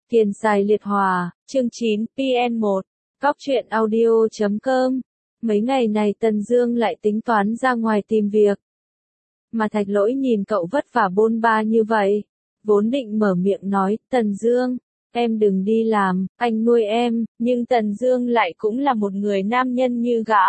Tiền Tài Liệt Hòa, chương 9, PN1, Cóc truyện audio.com. Mấy ngày này Tần Dương lại tính toán ra ngoài tìm việc. Mà Thạch Lỗi nhìn cậu vất vả bôn ba như vậy, vốn định mở miệng nói, Tần Dương, em đừng đi làm, anh nuôi em, nhưng Tần Dương lại cũng là một người nam nhân như gã.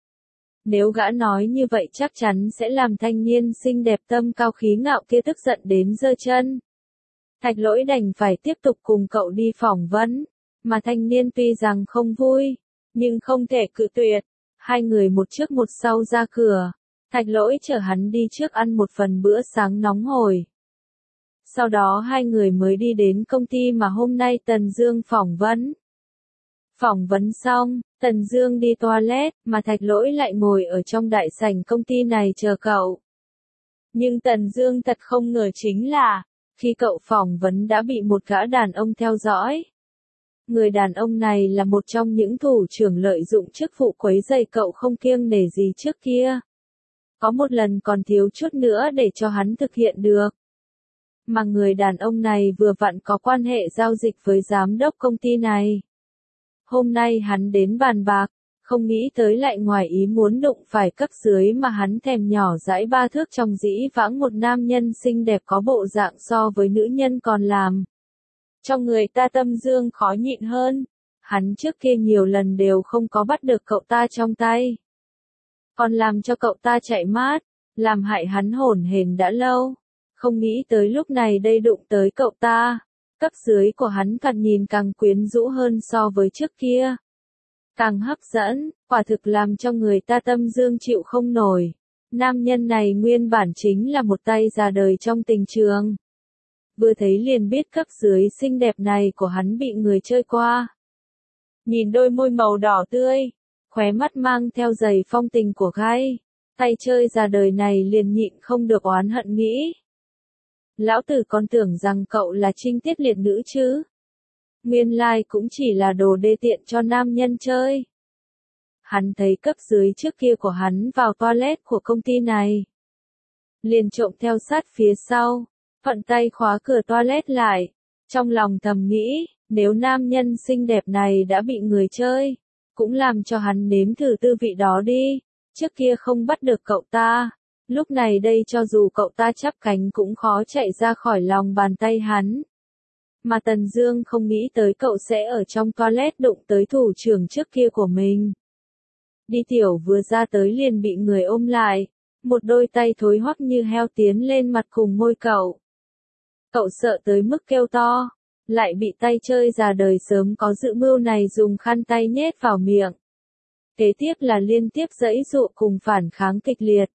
Nếu gã nói như vậy chắc chắn sẽ làm thanh niên xinh đẹp tâm cao khí ngạo kia tức giận đến giơ chân. Thạch Lỗi đành phải tiếp tục cùng cậu đi phỏng vấn, mà thanh niên tuy rằng không vui, nhưng không thể cự tuyệt. Hai người một trước một sau ra cửa, Thạch Lỗi chở hắn đi trước ăn một phần bữa sáng nóng hổi. Sau đó hai người mới đi đến công ty mà hôm nay Tần Dương phỏng vấn. Phỏng vấn xong, Tần Dương đi toilet, mà Thạch Lỗi lại ngồi ở trong đại sảnh công ty này chờ cậu. Nhưng Tần Dương thật không ngờ chính là, khi cậu phỏng vấn đã bị một gã đàn ông theo dõi. Người đàn ông này là một trong những thủ trưởng lợi dụng chức vụ quấy rầy cậu không kiêng nể gì trước kia. Có một lần còn thiếu chút nữa để cho hắn thực hiện được. Mà người đàn ông này vừa vặn có quan hệ giao dịch với giám đốc công ty này. Hôm nay hắn đến bàn bạc, không nghĩ tới lại ngoài ý muốn đụng phải cấp dưới mà hắn thèm nhỏ dãi 3 thước trong dĩ vãng một nam nhân xinh đẹp có bộ dạng so với nữ nhân còn làm. Trong người ta Tâm Dương khó nhịn hơn, hắn trước kia nhiều lần đều không có bắt được cậu ta trong tay. Còn làm cho cậu ta chạy mát, làm hại hắn hổn hển đã lâu. Không nghĩ tới lúc này đây đụng tới cậu ta. Cấp dưới của hắn càng nhìn càng quyến rũ hơn so với trước kia. Càng hấp dẫn, quả thực làm cho người ta Tâm Dương chịu không nổi. Nam nhân này nguyên bản chính là một tay già đời trong tình trường. Vừa thấy liền biết cấp dưới xinh đẹp này của hắn bị người chơi qua. Nhìn đôi môi màu đỏ tươi, khóe mắt mang theo giày phong tình của gai, tay chơi già đời này liền nhịn không được oán hận nghĩ. Lão tử còn tưởng rằng cậu là trinh tiết liệt nữ chứ. Nguyên lai cũng chỉ là đồ đê tiện cho nam nhân chơi. Hắn thấy cấp dưới trước kia của hắn vào toilet của công ty này. Liền trộm theo sát phía sau, thuận tay khóa cửa toilet lại. Trong lòng thầm nghĩ, nếu nam nhân xinh đẹp này đã bị người chơi, cũng làm cho hắn nếm thử tư vị đó đi. Trước kia không bắt được cậu ta. Lúc này đây cho dù cậu ta chắp cánh cũng khó chạy ra khỏi lòng bàn tay hắn. Mà Tần Dương không nghĩ tới cậu sẽ ở trong toilet đụng tới thủ trưởng trước kia của mình. Đi tiểu vừa ra tới liền bị người ôm lại, một đôi tay thối hoắc như heo tiến lên mặt cùng môi cậu. Cậu sợ tới mức kêu to, lại bị tay chơi già đời sớm có dự mưu này dùng khăn tay nhét vào miệng. Kế tiếp là liên tiếp giãy giụa cùng phản kháng kịch liệt.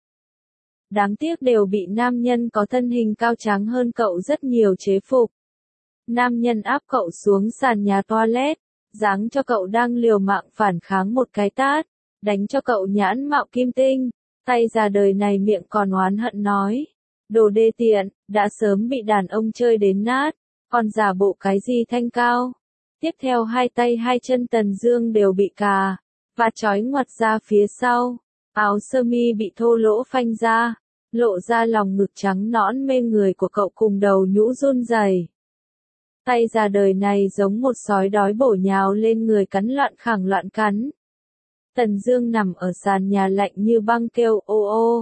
Đáng tiếc đều bị nam nhân có thân hình cao tráng hơn cậu rất nhiều chế phục. Nam nhân áp cậu xuống sàn nhà toilet, giáng cho cậu đang liều mạng phản kháng một cái tát, đánh cho cậu nhãn mạo kim tinh, tay già đời này miệng còn oán hận nói. Đồ đê tiện, đã sớm bị đàn ông chơi đến nát, còn giả bộ cái gì thanh cao. Tiếp theo hai tay hai chân Tần Dương đều bị cà, và trói ngoặt ra phía sau. Áo sơ mi bị thô lỗ phanh ra, lộ ra lòng ngực trắng nõn mê người của cậu cùng đầu nhũ run rẩy. Tay già đời này giống một sói đói bổ nhào lên người cắn loạn khẳng loạn cắn. Tần Dương nằm ở sàn nhà lạnh như băng kêu ô ô.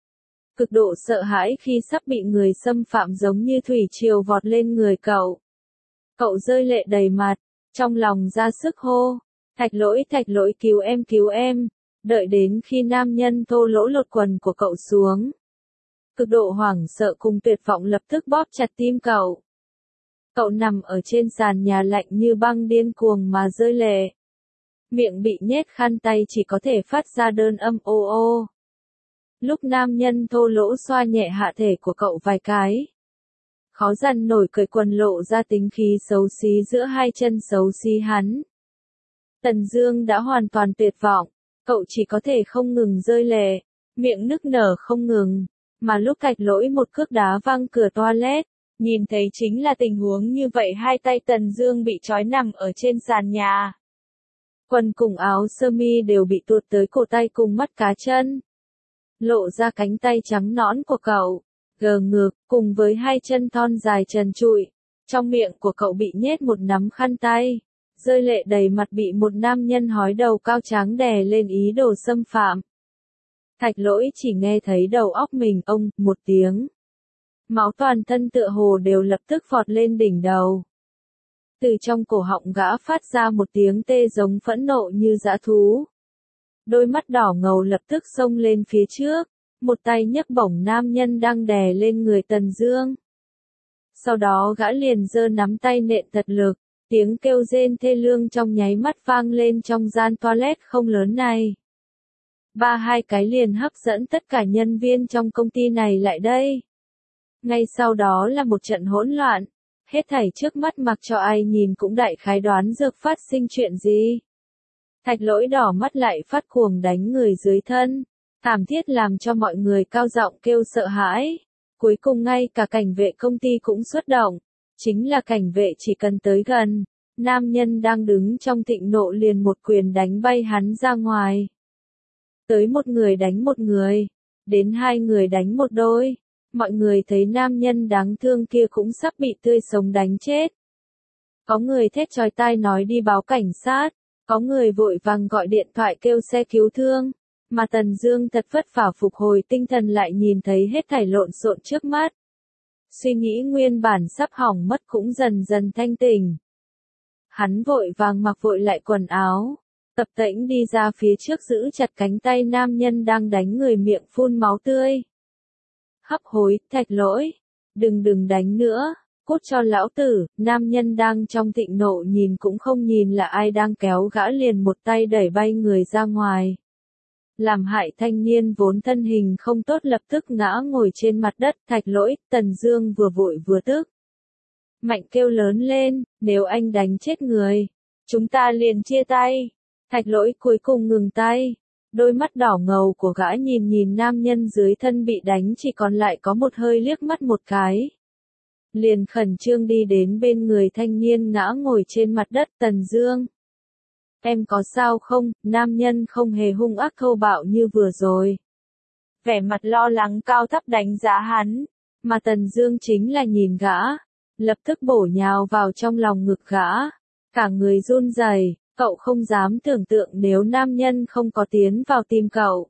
Cực độ sợ hãi khi sắp bị người xâm phạm giống như thủy triều vọt lên người cậu. Cậu rơi lệ đầy mặt, trong lòng ra sức hô. Thạch Lỗi cứu em. Đợi đến khi nam nhân thô lỗ lột quần của cậu xuống. Cực độ hoảng sợ cùng tuyệt vọng lập tức bóp chặt tim cậu. Cậu nằm ở trên sàn nhà lạnh như băng điên cuồng mà rơi lệ. Miệng bị nhét khăn tay chỉ có thể phát ra đơn âm ô ô. Lúc nam nhân thô lỗ xoa nhẹ hạ thể của cậu vài cái. Khó dằn nổi cởi quần lộ ra tính khí xấu xí giữa hai chân xấu xí hắn. Tần Dương đã hoàn toàn tuyệt vọng. Cậu chỉ có thể không ngừng rơi lệ, miệng nức nở không ngừng, mà lúc Thạch Lỗi một cước đá văng cửa toilet, nhìn thấy chính là tình huống như vậy hai tay Tần Dương bị trói nằm ở trên sàn nhà. Quần cùng áo sơ mi đều bị tuột tới cổ tay cùng mắt cá chân. Lộ ra cánh tay trắng nõn của cậu, gờ ngược, cùng với hai chân thon dài trần trụi, Trong miệng của cậu bị nhét một nắm khăn tay, rơi lệ đầy mặt bị một nam nhân hói đầu cao tráng đè lên ý đồ xâm phạm. Thạch Lỗi chỉ nghe thấy đầu óc mình ông, một tiếng. Máu toàn thân tựa hồ đều lập tức vọt lên đỉnh đầu. Từ trong cổ họng gã phát ra một tiếng tê giống phẫn nộ như dã thú. Đôi mắt đỏ ngầu lập tức xông lên phía trước, một tay nhấc bổng nam nhân đang đè lên người Tần Dương. Sau đó gã liền giơ nắm tay nện thật lực, tiếng kêu rên thê lương trong nháy mắt vang lên trong gian toilet không lớn này. Hai cái liền hấp dẫn tất cả nhân viên trong công ty này lại đây. Ngay sau đó là một trận hỗn loạn, hết thảy trước mắt mặc cho ai nhìn cũng đại khái đoán được phát sinh chuyện gì. Thạch Lỗi đỏ mắt lại phát cuồng đánh người dưới thân, thảm thiết làm cho mọi người cao giọng kêu sợ hãi. Cuối cùng ngay cả cảnh vệ công ty cũng xuất động, chính là cảnh vệ chỉ cần tới gần, nam nhân đang đứng trong thịnh nộ liền một quyền đánh bay hắn ra ngoài. Tới một người đánh một người, đến hai người đánh một đôi, mọi người thấy nam nhân đáng thương kia cũng sắp bị tươi sống đánh chết. Có người thét chói tai nói đi báo cảnh sát, có người vội vàng gọi điện thoại kêu xe cứu thương, mà Tần Dương thật vất vả phục hồi tinh thần lại nhìn thấy hết thảy lộn xộn trước mắt. Suy nghĩ nguyên bản sắp hỏng mất cũng dần dần thanh tỉnh. Hắn vội vàng mặc vội lại quần áo, tập tễnh đi ra phía trước giữ chặt cánh tay nam nhân đang đánh người miệng phun máu tươi. Hấp hối, Thạch Lỗi, đừng đánh nữa, cút cho lão tử, nam nhân đang trong thịnh nộ nhìn cũng không nhìn là ai đang kéo gã liền một tay đẩy bay người ra ngoài. Làm hại thanh niên vốn thân hình không tốt lập tức ngã ngồi trên mặt đất. Thạch Lỗi, Tần Dương vừa vội vừa tức. Mạnh kêu lớn lên, nếu anh đánh chết người, chúng ta liền chia tay. Thạch Lỗi cuối cùng ngừng tay. Đôi mắt đỏ ngầu của gã nhìn nam nhân dưới thân bị đánh chỉ còn lại có một hơi liếc mắt một cái. Liền khẩn trương đi đến bên người thanh niên ngã ngồi trên mặt đất. Tần Dương, em có sao không? Nam nhân không hề hung ác thô bạo như vừa rồi. Vẻ mặt lo lắng cao thấp đánh giá hắn, mà Tần Dương chính là nhìn gã, lập tức bổ nhào vào trong lòng ngực gã, cả người run rẩy. Cậu không dám tưởng tượng nếu nam nhân không có tiến vào tim cậu,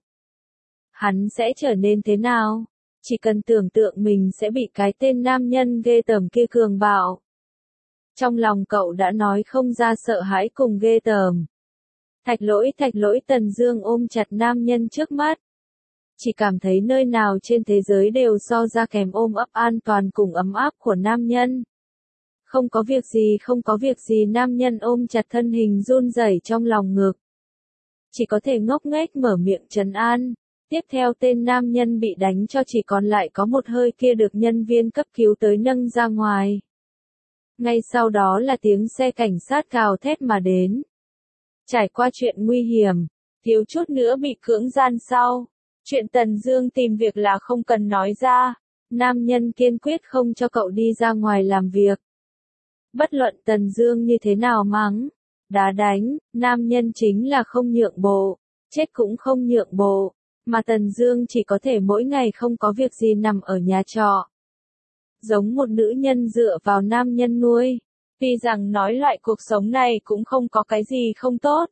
hắn sẽ trở nên thế nào? Chỉ cần tưởng tượng mình sẽ bị cái tên nam nhân ghê tởm kia cường bạo. Trong lòng cậu đã nói không ra sợ hãi cùng ghê tởm. Thạch Lỗi, Tần Dương ôm chặt nam nhân trước mắt. Chỉ cảm thấy nơi nào trên thế giới đều so ra kèm ôm ấp an toàn cùng ấm áp của nam nhân. Không có việc gì nam nhân ôm chặt thân hình run rẩy trong lòng ngực. Chỉ có thể ngốc nghếch mở miệng trấn an. Tiếp theo tên nam nhân bị đánh cho chỉ còn lại có một hơi kia được nhân viên cấp cứu tới nâng ra ngoài. Ngay sau đó là tiếng xe cảnh sát gào thét mà đến. Trải qua chuyện nguy hiểm, thiếu chút nữa bị cưỡng gian sau. Chuyện Tần Dương tìm việc là không cần nói ra. Nam nhân kiên quyết không cho cậu đi ra ngoài làm việc. Bất luận Tần Dương như thế nào mắng, đá đánh, nam nhân chính là không nhượng bộ, chết cũng không nhượng bộ, mà Tần Dương chỉ có thể mỗi ngày không có việc gì nằm ở nhà trọ. Giống một nữ nhân dựa vào nam nhân nuôi, tuy rằng nói loại cuộc sống này cũng không có cái gì không tốt.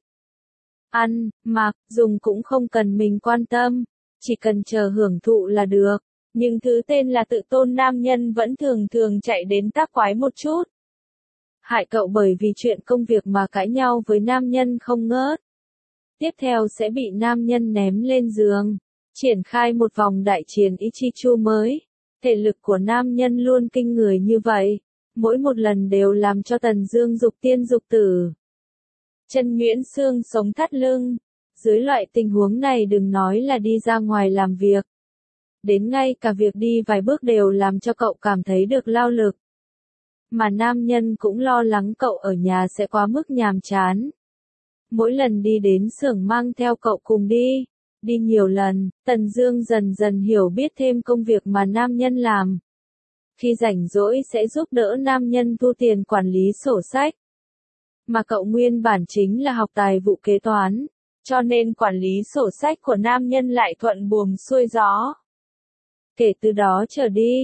Ăn, mặc, dùng cũng không cần mình quan tâm, chỉ cần chờ hưởng thụ là được, nhưng thứ tên là tự tôn nam nhân vẫn thường chạy đến tác quái một chút. Hại cậu bởi vì chuyện công việc mà cãi nhau với nam nhân không ngớt. Tiếp theo sẽ bị nam nhân ném lên giường, triển khai một vòng đại chiến Ichichu mới. Thể lực của nam nhân luôn kinh người như vậy, mỗi một lần đều làm cho Tần Dương dục tiên dục tử. Chân nhuyễn xương sống thắt lưng, dưới loại tình huống này đừng nói là đi ra ngoài làm việc. Đến ngay cả việc đi vài bước đều làm cho cậu cảm thấy được lao lực. Mà nam nhân cũng lo lắng cậu ở nhà sẽ quá mức nhàm chán. Mỗi lần đi đến xưởng mang theo cậu cùng đi. Đi nhiều lần, Tần Dương dần dần hiểu biết thêm công việc mà nam nhân làm. Khi rảnh rỗi sẽ giúp đỡ nam nhân thu tiền quản lý sổ sách. Mà cậu nguyên bản chính là học tài vụ kế toán, cho nên quản lý sổ sách của nam nhân lại thuận buồm xuôi gió. Kể từ đó trở đi,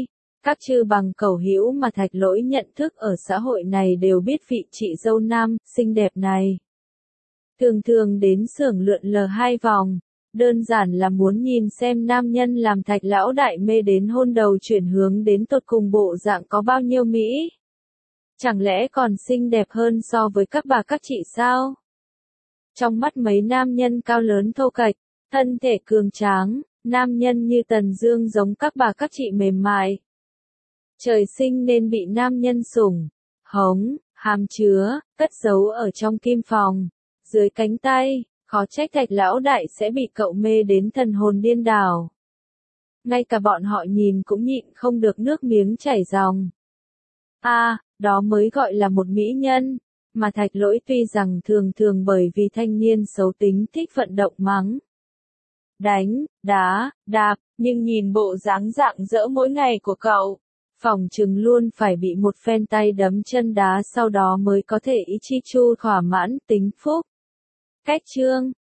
Các chư bằng cầu hữu mà Thạch Lỗi nhận thức ở xã hội này đều biết vị chị dâu nam, xinh đẹp này. Thường thường đến xưởng lượn lờ 2 vòng, đơn giản là muốn nhìn xem nam nhân làm Thạch lão đại mê đến hôn đầu chuyển hướng đến tột cùng bộ dạng có bao nhiêu mỹ. Chẳng lẽ còn xinh đẹp hơn so với các bà các chị sao? Trong mắt mấy nam nhân cao lớn thô kệch, thân thể cường tráng, nam nhân như Tần Dương giống các bà các chị mềm mại. Trời sinh nên bị nam nhân sủng, hống, hàm chứa, cất giấu ở trong kim phòng, dưới cánh tay, khó trách Thạch lão đại sẽ bị cậu mê đến thần hồn điên đảo. Ngay cả bọn họ nhìn cũng nhịn không được nước miếng chảy ròng. Đó mới gọi là một mỹ nhân, mà Thạch Lỗi tuy rằng thường thường bởi vì thanh niên xấu tính thích vận động mắng, đánh, đá, đạp, nhưng nhìn bộ dáng rạng rỡ mỗi ngày của cậu, phỏng chừng luôn phải bị một phen tay đấm chân đá sau đó mới có thể ý chi chu thỏa mãn tính phúc. Cách chương